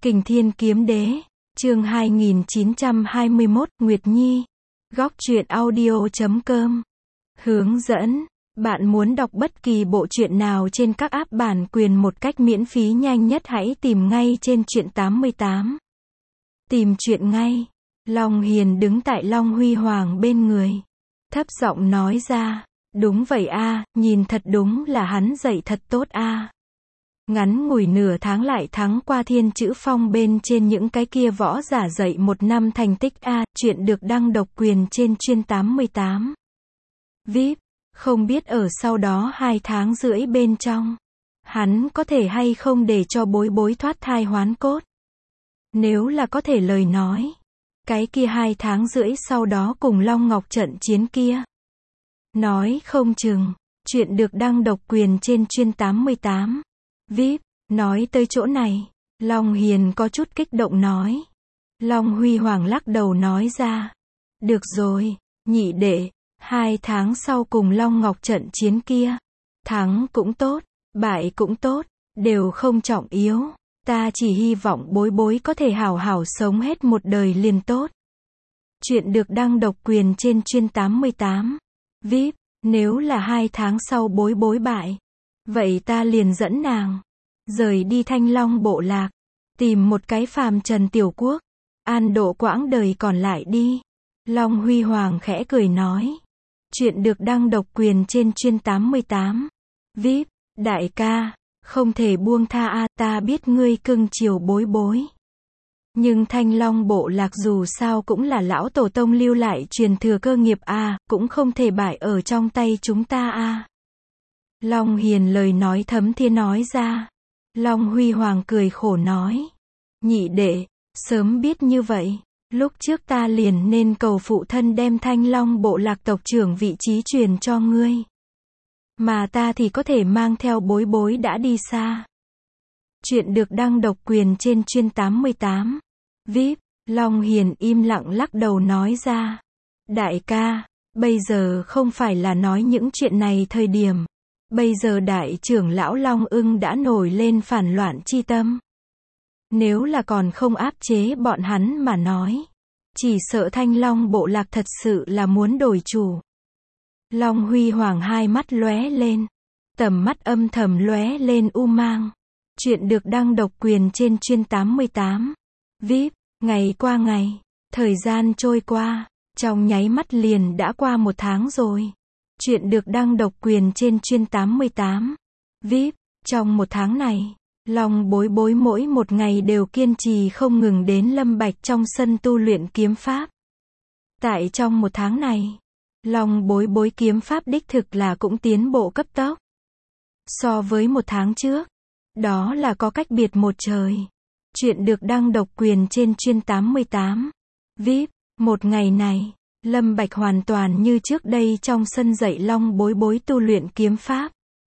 Kình Thiên Kiếm Đế, chương 2921, Nguyệt Nhi. Góc truyện audio.com. Hướng dẫn. Bạn muốn đọc bất kỳ bộ truyện nào trên các app bản quyền một cách miễn phí nhanh nhất hãy tìm ngay trên truyện 88. Tìm truyện ngay. Long Hiền đứng tại Long Huy Hoàng bên người. Thấp giọng nói ra. Đúng vậy a, nhìn thật đúng là hắn dạy thật tốt a. Ngắn ngủi nửa tháng lại thắng qua Thiên Chữ Phong bên trên những cái kia võ giả dạy một năm thành tích a, chuyện được đăng độc quyền trên chuyên 88. VIP, không biết ở sau đó 2 tháng rưỡi bên trong, hắn có thể hay không để cho bối bối thoát thai hoán cốt. Nếu là có thể lời nói, cái kia 2 tháng rưỡi sau đó cùng Long Ngọc trận chiến kia. Nói không chừng, chuyện được đăng độc quyền trên chuyên 88. VIP, nói tới chỗ này, Long Hiền có chút kích động nói. Long Huy Hoàng lắc đầu nói ra. Được rồi, nhị đệ, 2 tháng sau cùng Long Ngọc trận chiến kia. Thắng cũng tốt, bại cũng tốt, đều không trọng yếu. Ta chỉ hy vọng bối bối có thể hảo hảo sống hết một đời liền tốt. Chuyện được đăng độc quyền trên chuyên 88. VIP, nếu là 2 tháng sau bối bối bại, vậy ta liền dẫn nàng rời đi Thanh Long bộ lạc, tìm một cái phàm trần tiểu quốc, an độ quãng đời còn lại đi. Long Huy Hoàng khẽ cười nói. Chuyện được đăng độc quyền trên chuyên 88. VIP, đại ca, không thể buông tha a, ta biết ngươi cưng chiều bối bối. Nhưng Thanh Long bộ lạc dù sao cũng là lão tổ tông lưu lại truyền thừa cơ nghiệp a, cũng không thể bại ở trong tay chúng ta a. Long Hiền lời nói thấm thía nói ra. Long Huy Hoàng cười khổ nói. Nhị đệ, sớm biết như vậy, lúc trước ta liền nên cầu phụ thân đem Thanh Long bộ lạc tộc trưởng vị trí truyền cho ngươi. Mà ta thì có thể mang theo bối bối đã đi xa. Chuyện được đăng độc quyền trên chuyên 88. VIP, Long Hiền im lặng lắc đầu nói ra. Đại ca, bây giờ không phải là nói những chuyện này thời điểm. Bây giờ đại trưởng lão Long Ưng đã nổi lên phản loạn chi tâm. Nếu là còn không áp chế bọn hắn mà nói, chỉ sợ Thanh Long bộ lạc thật sự là muốn đổi chủ. Long Huy Hoàng hai mắt lóe lên, tầm mắt âm thầm lóe lên u mang. Chuyện được đăng độc quyền trên chuyên 88. VIP, ngày qua ngày, thời gian trôi qua, trong nháy mắt liền đã qua 1 tháng rồi. Chuyện được đăng độc quyền trên chuyên 88. VIP, trong 1 tháng này, Long bối bối mỗi một ngày đều kiên trì không ngừng đến Lâm Bạch trong sân tu luyện kiếm pháp. Tại trong 1 tháng này, Long bối bối kiếm pháp đích thực là cũng tiến bộ cấp tốc. So với 1 tháng trước, đó là có cách biệt một trời. Chuyện được đăng độc quyền trên chuyên 88. VIP, một ngày này, Lâm Bạch hoàn toàn như trước đây trong sân dạy Long bối bối tu luyện kiếm pháp.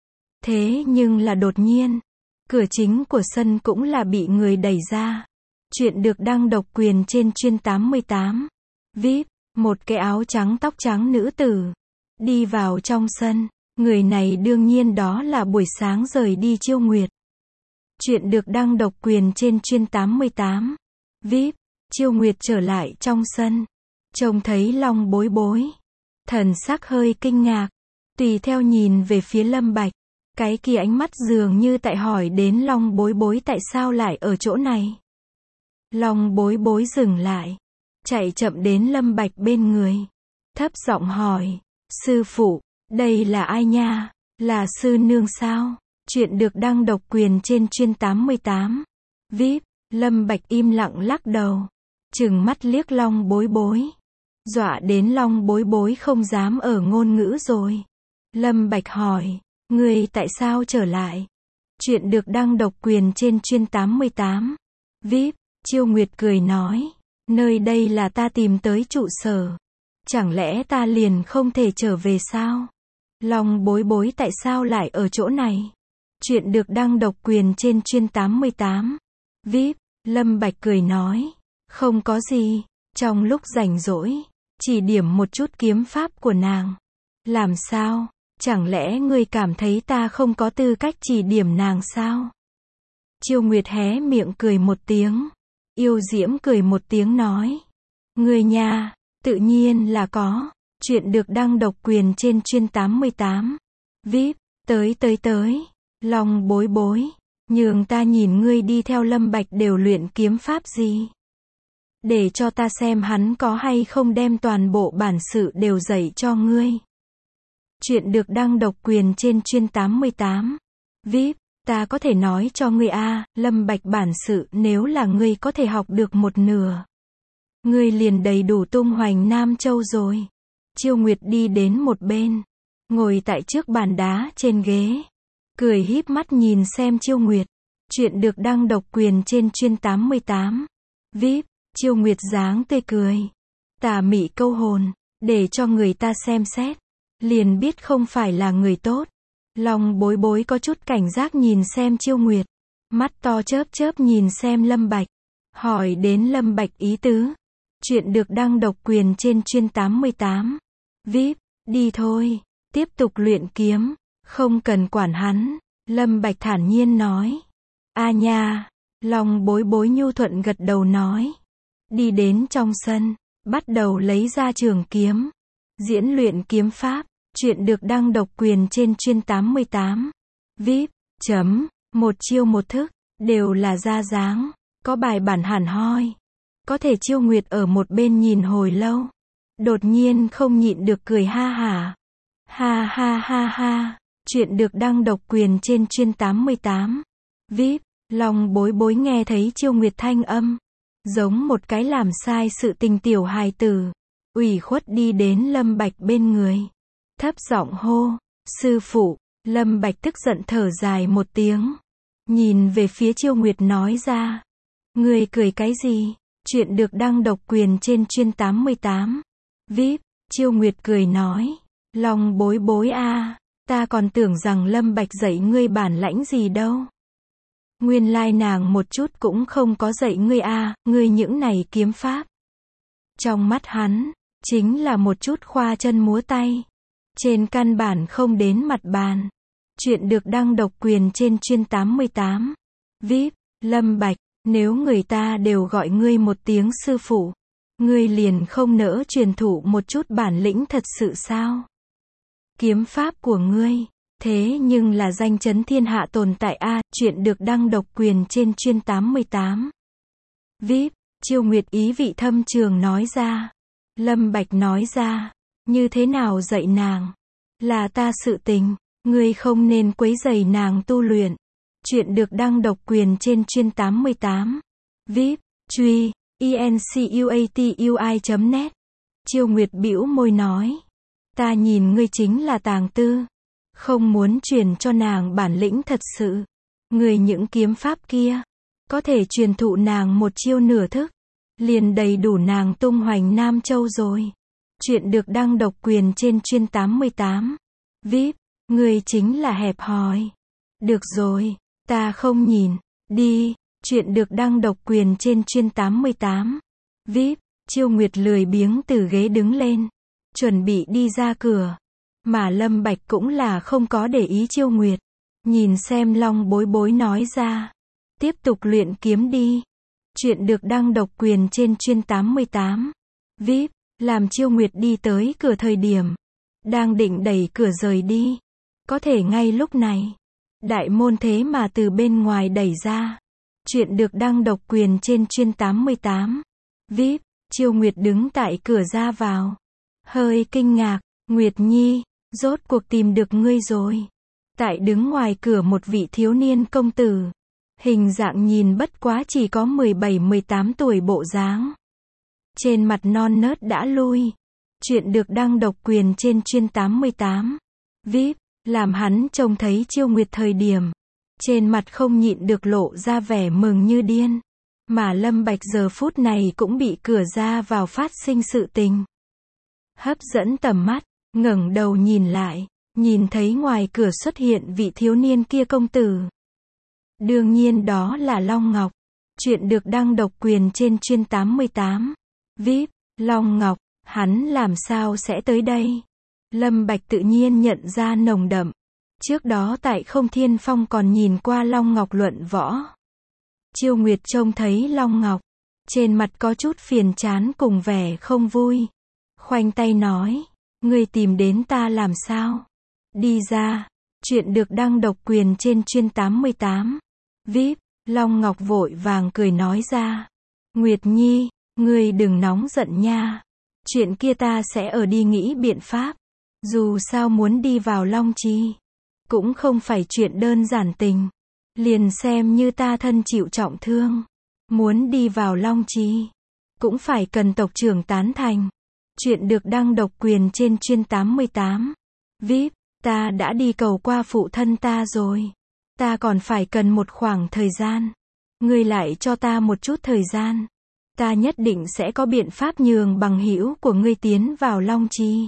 Thế nhưng là đột nhiên, cửa chính của sân cũng là bị người đẩy ra. Chuyện được đăng độc quyền trên chuyên 88. VIP, một cái áo trắng tóc trắng nữ tử đi vào trong sân. Người này đương nhiên đó là buổi sáng rời đi Chiêu Nguyệt. Chuyện được đăng độc quyền trên chuyên 88. VIP, Chiêu Nguyệt trở lại trong sân, trông thấy Long bối bối, thần sắc hơi kinh ngạc, tùy theo nhìn về phía Lâm Bạch, cái kia ánh mắt dường như tại hỏi đến Long bối bối tại sao lại ở chỗ này. Long bối bối dừng lại, chạy chậm đến Lâm Bạch bên người, thấp giọng hỏi, sư phụ, đây là ai nha, là sư nương sao? Chuyện được đăng độc quyền trên chuyên 88. VIP, Lâm Bạch im lặng lắc đầu, trừng mắt liếc Long bối bối, dọa đến Long bối bối không dám ở ngôn ngữ rồi. Lâm Bạch hỏi, ngươi tại sao trở lại? Chuyện được đăng độc quyền trên chuyên 88. VIP, Chiêu Nguyệt cười nói, nơi đây là ta tìm tới trụ sở, chẳng lẽ ta liền không thể trở về sao? Long bối bối tại sao lại ở chỗ này? Chuyện được đăng độc quyền trên chuyên 88. VIP, Lâm Bạch cười nói, không có gì, trong lúc rảnh rỗi, chỉ điểm một chút kiếm pháp của nàng. Làm sao? Chẳng lẽ ngươi cảm thấy ta không có tư cách chỉ điểm nàng sao? Chiêu Nguyệt hé miệng cười một tiếng. Yêu diễm cười một tiếng nói. Người nhà, tự nhiên là có. Chuyện được đăng độc quyền trên chuyên 88. VIP, tới. Long bối bối. Nhường ta nhìn ngươi đi theo Lâm Bạch đều luyện kiếm pháp gì. Để cho ta xem hắn có hay không đem toàn bộ bản sự đều dạy cho ngươi. Chuyện được đăng độc quyền trên chuyên 88. VIP, ta có thể nói cho ngươi Lâm Bạch bản sự nếu là ngươi có thể học được một nửa. Ngươi liền đầy đủ tung hoành Nam Châu rồi. Chiêu Nguyệt đi đến một bên. Ngồi tại trước bàn đá trên ghế. Cười híp mắt nhìn xem Chiêu Nguyệt. Chuyện được đăng độc quyền trên chuyên 88. VIP, Chiêu Nguyệt dáng tươi cười. Tà mị câu hồn. Để cho người ta xem xét. Liền biết không phải là người tốt. Long bối bối có chút cảnh giác nhìn xem Chiêu Nguyệt. Mắt to chớp nhìn xem Lâm Bạch. Hỏi đến Lâm Bạch ý tứ. Chuyện được đăng độc quyền trên chuyên 88. VIP, đi thôi. Tiếp tục luyện kiếm. Không cần quản hắn. Lâm Bạch thản nhiên nói. Nha. Long bối bối nhu thuận gật đầu nói. Đi đến trong sân. Bắt đầu lấy ra trường kiếm. Diễn luyện kiếm pháp. Chuyện được đăng độc quyền trên chuyên 88. VIP, một chiêu một thức. Đều là ra dáng. Có bài bản hẳn hoi. Có thể Chiêu Nguyệt ở một bên nhìn hồi lâu. Đột nhiên không nhịn được cười ha hả. Ha. Chuyện được đăng độc quyền trên chuyên 88. VIP, Long bối bối nghe thấy Chiêu Nguyệt thanh âm. Giống một cái làm sai sự tình tiểu hài tử. Ủy khuất đi đến Lâm Bạch bên người. Thấp giọng hô. Sư phụ. Lâm Bạch tức giận thở dài một tiếng. Nhìn về phía Chiêu Nguyệt nói ra. Ngươi cười cái gì? Chuyện được đăng độc quyền trên chuyên 88. VIP, Chiêu Nguyệt cười nói. Long bối bối ta còn tưởng rằng Lâm Bạch dạy ngươi bản lãnh gì đâu. Nguyên lai nàng một chút cũng không có dạy ngươi ngươi những này kiếm pháp. Trong mắt hắn, chính là một chút khoa chân múa tay. Trên căn bản không đến mặt bàn. Chuyện được đăng độc quyền trên chuyên 88. VIP, Lâm Bạch, nếu người ta đều gọi ngươi một tiếng sư phụ, ngươi liền không nỡ truyền thụ một chút bản lĩnh thật sự sao? Kiếm pháp của ngươi, thế nhưng là danh chấn thiên hạ tồn tại chuyện được đăng độc quyền trên chuyên 88. VIP, Chiêu Nguyệt ý vị thâm trường nói ra. Lâm Bạch nói ra, như thế nào dạy nàng? Là ta sự tình, ngươi không nên quấy rầy nàng tu luyện. Chuyện được đăng độc quyền trên chuyên 88. VIP, truy, encuatui.net. Chiêu Nguyệt bĩu môi nói. Ta nhìn ngươi chính là tàng tư. Không muốn truyền cho nàng bản lĩnh thật sự. Ngươi những kiếm pháp kia. Có thể truyền thụ nàng một chiêu nửa thức. Liền đầy đủ nàng tung hoành Nam Châu rồi. Chuyện được đăng độc quyền trên chuyên 88. VIP, ngươi chính là hẹp hòi. Được rồi. Ta không nhìn. Đi. Chuyện được đăng độc quyền trên chuyên 88. VIP, Chiêu Nguyệt lười biếng từ ghế đứng lên. Chuẩn bị đi ra cửa. Mà Lâm Bạch cũng là không có để ý Chiêu Nguyệt. Nhìn xem Long bối bối nói ra. Tiếp tục luyện kiếm đi. Chuyện được đăng độc quyền trên chuyên 88. VIP, làm Chiêu Nguyệt đi tới cửa thời điểm. Đang định đẩy cửa rời đi. Có thể ngay lúc này. Đại môn thế mà từ bên ngoài đẩy ra. Chuyện được đăng độc quyền trên chuyên 88. VIP, Chiêu Nguyệt đứng tại cửa ra vào. Hơi kinh ngạc, Nguyệt Nhi, rốt cuộc tìm được ngươi rồi. Tại đứng ngoài cửa một vị thiếu niên công tử. Hình dạng nhìn bất quá chỉ có 17-18 tuổi bộ dáng. Trên mặt non nớt đã lui. Chuyện được đăng độc quyền trên chuyên 88. VIP, làm hắn trông thấy Chiêu Nguyệt thời điểm. Trên mặt không nhịn được lộ ra vẻ mừng như điên. Mà Lâm Bạch giờ phút này cũng bị cửa ra vào phát sinh sự tình. Hấp dẫn tầm mắt, ngẩng đầu nhìn lại. Nhìn thấy ngoài cửa xuất hiện vị thiếu niên kia công tử. Đương nhiên đó là Long Ngọc. Chuyện được đăng độc quyền trên chuyên 88. VIP, Long Ngọc, hắn làm sao sẽ tới đây? Lâm Bạch tự nhiên nhận ra nồng đậm. Trước đó tại Không Thiên Phong còn nhìn qua Long Ngọc luận võ. Chiêu Nguyệt trông thấy Long Ngọc, trên mặt có chút phiền chán cùng vẻ không vui. Khoanh tay nói, ngươi tìm đến ta làm sao? Đi ra. Chuyện được đăng độc quyền trên chuyên 88. VIP. Long Ngọc vội vàng cười nói ra. Nguyệt Nhi, ngươi đừng nóng giận nha. Chuyện kia ta sẽ ở đi nghĩ biện pháp. Dù sao muốn đi vào Long Trì, cũng không phải chuyện đơn giản tình. Liền xem như ta thân chịu trọng thương, muốn đi vào Long Trì, cũng phải cần tộc trưởng tán thành. Chuyện được đăng độc quyền trên chuyên 88. VIP. Ta đã đi cầu qua phụ thân ta rồi. Ta còn phải cần một khoảng thời gian. Ngươi lại cho ta một chút thời gian. Ta nhất định sẽ có biện pháp nhường bằng hữu của ngươi tiến vào Long Trì.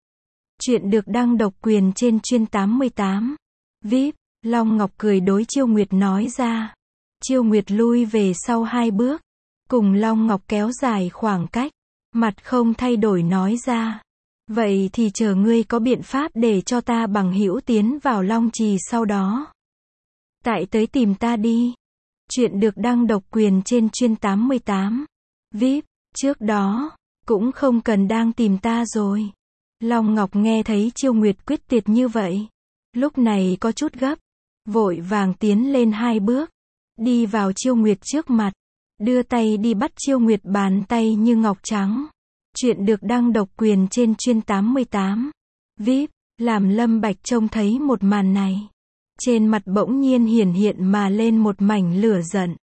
Chuyện được đăng độc quyền trên chuyên 88. VIP. Long Ngọc cười đối Chiêu Nguyệt nói ra. Chiêu Nguyệt lui về sau 2 bước, cùng Long Ngọc kéo dài khoảng cách, mặt không thay đổi nói ra. Vậy thì chờ ngươi có biện pháp để cho ta bằng hữu tiến vào Long Trì sau đó. Tại tới tìm ta đi. Chuyện được đăng độc quyền trên chuyên 88. VIP. Trước đó, cũng không cần đang tìm ta rồi. Long Ngọc nghe thấy Chiêu Nguyệt quyết tuyệt như vậy, lúc này có chút gấp, vội vàng tiến lên 2 bước, đi vào Chiêu Nguyệt trước mặt, đưa tay đi bắt Chiêu Nguyệt bàn tay như ngọc trắng. Chuyện được đăng độc quyền trên chuyên 88. VIP. Làm Lâm Bạch trông thấy một màn này, trên mặt bỗng nhiên hiển hiện mà lên một mảnh lửa giận.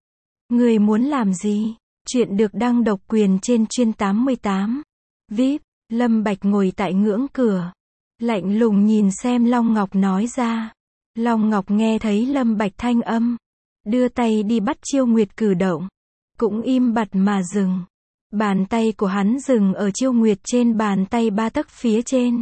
Ngươi muốn làm gì? Chuyện được đăng độc quyền trên chuyên 88. VIP. Lâm Bạch ngồi tại ngưỡng cửa, lạnh lùng nhìn xem Long Ngọc nói ra. Long Ngọc nghe thấy Lâm Bạch thanh âm, đưa tay đi bắt Chiêu Nguyệt cử động, cũng im bặt mà dừng. Bàn tay của hắn dừng ở Chiêu Nguyệt trên bàn tay 3 tấc phía trên.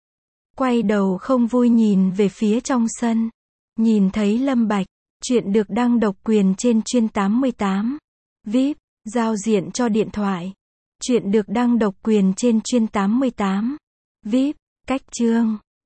Quay đầu không vui nhìn về phía trong sân, nhìn thấy Lâm Bạch. Chuyện được đăng độc quyền trên chuyên 88. VIP. Giao diện cho điện thoại. Chuyện được đăng độc quyền trên chuyên 88. VIP. Cách chương.